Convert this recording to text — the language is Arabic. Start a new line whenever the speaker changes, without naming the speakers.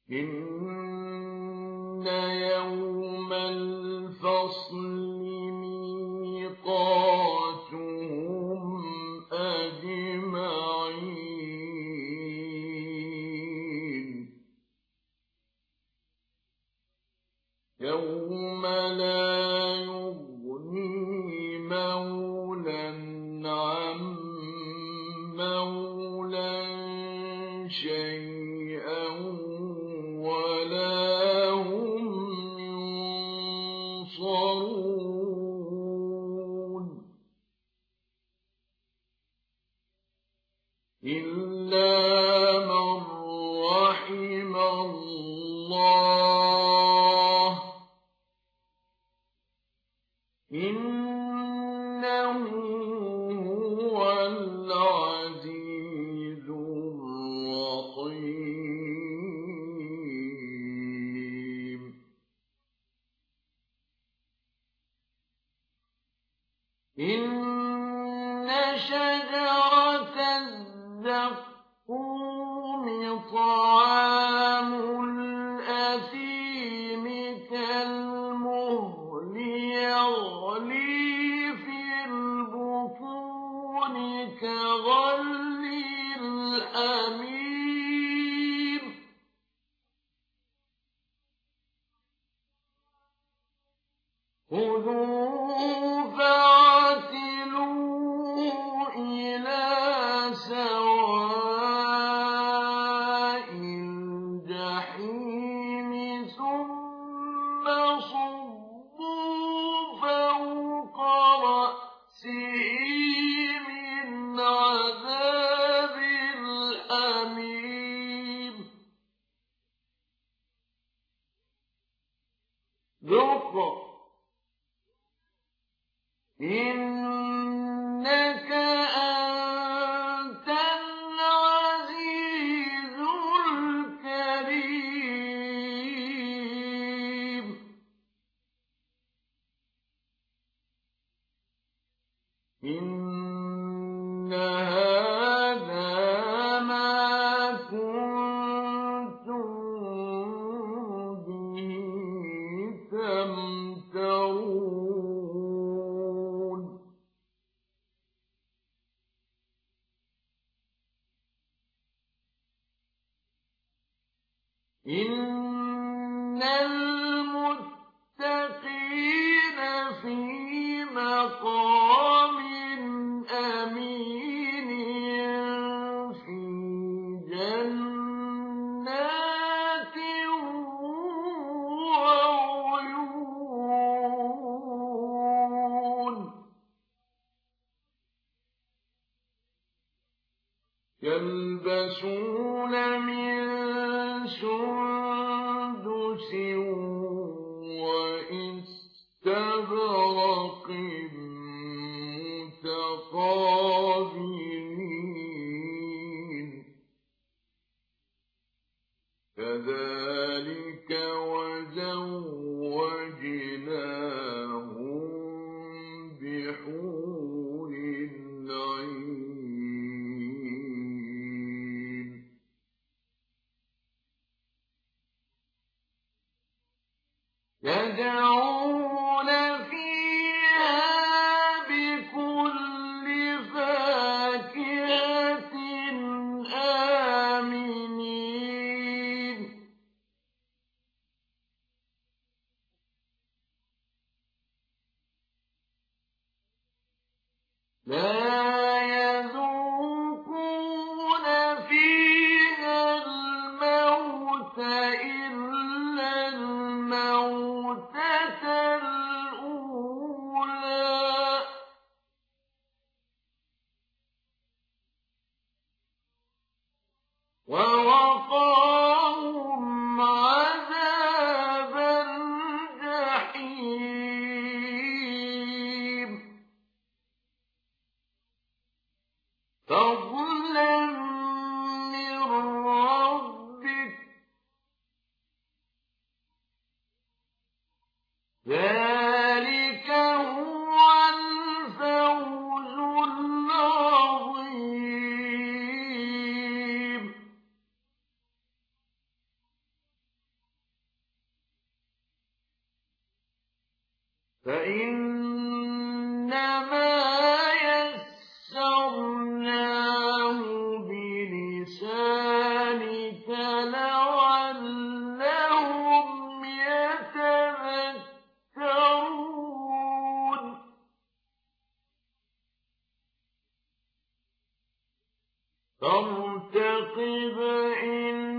إن يوم الفصل ميقاتهم أجمعين يوم لا يغني مولى عن مولى شيئا ولا هم ينصرون إلا من رحم الله إنه هو العزيز الرحيم إن شجرة الزقوم طعام الأثيم كالمهل يغلي في البطون كغلي الحميم خذوه فاعتلوه إلى سواء الجحيم ثم صبوا فوق رأسه من عذاب الحميم ذق إنك أنت العزيز الكريم إن هذا ما كنتم به تمترون إن المتقين في مقام أمين في جنات وعيون يلبسون من سندس وإستبرق متقابلين كذلك وزوجناهم بحور عين يدعون فيها بكل فاكهة آمنين لا يذوقون فيها الموت إلا الموتة الأولى ووقاهم عذاب الجحيم فضلا من ربك ذلك هو الفوز العظيم فإنما يسرناه بلسانك لعلهم يتذكرون فارتقب